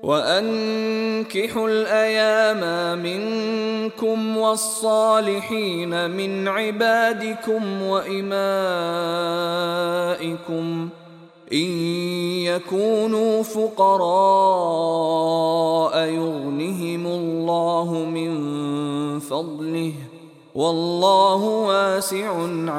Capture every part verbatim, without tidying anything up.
وأنكحوا الأيام منكم والصالحين من عبادكم وإمائكم إن يكونوا فقراء يغنهم الله من فضله والله واسع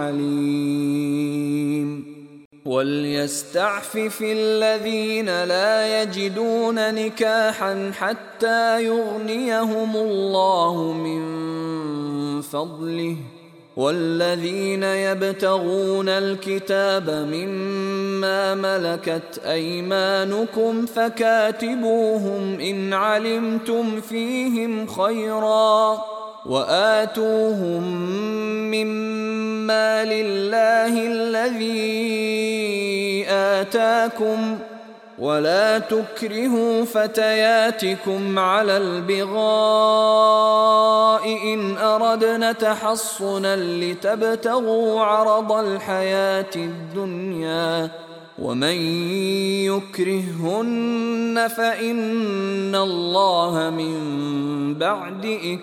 عليم. وليستعفف الذين لا يجدون نكاحا حتى يغنيهم الله من فضله والذين يبتغون الكتاب مما ملكت أيمانكم فكاتبوهم إن علمتم فيهم خيرا وآتوهم مما لله الذي آتاكم ولا تكرهوا فتياتكم على البغاء إن أردنا تحصنا لتبتغوا عرض الحياة الدنيا ومن يكرههن فإن الله من بعد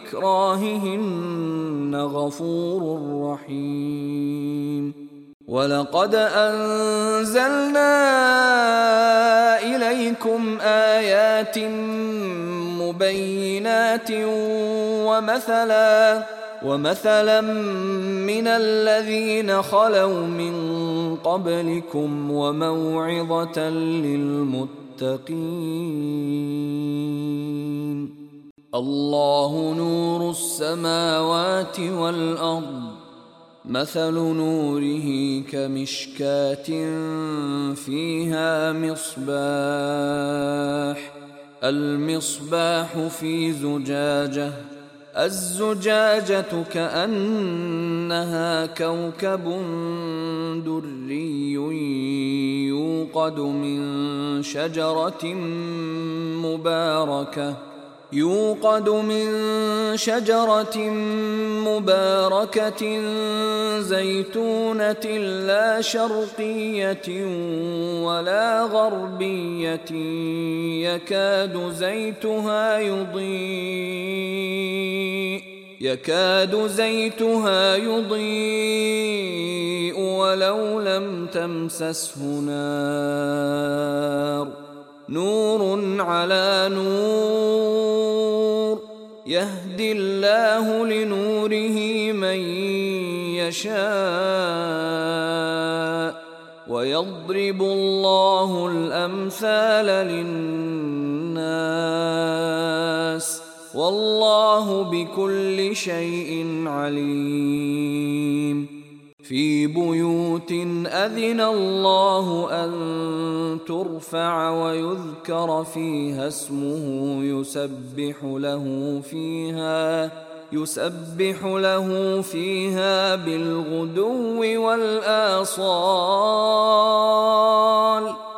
إكراههن غفور رحيم. ولقد أنزلنا إليكم آيات مبينات ومثلا ومثلا من الذين خلوا من قبلكم وموعظة للمتقين. الله نور السماوات والأرض مثل نوره كمشكاة فيها مصباح المصباح في زجاجة الزجاجة كأنها كوكب دري يوقد من شجرة مباركة يوقد من شجرة مباركة زيتونة لا شرقية ولا غربية يكاد زيتها يضيء يكاد زيتها يضيء ولو لم تمسسه نار نور على نور يهدي الله لنوره من يشاء ويضرب الله الأمثال للناس والله بكل شيء عليم. في بيوت أذن الله أن ترفع ويذكر فيها اسمه يسبح له فيها يسبح له فيها بالغدو والآصال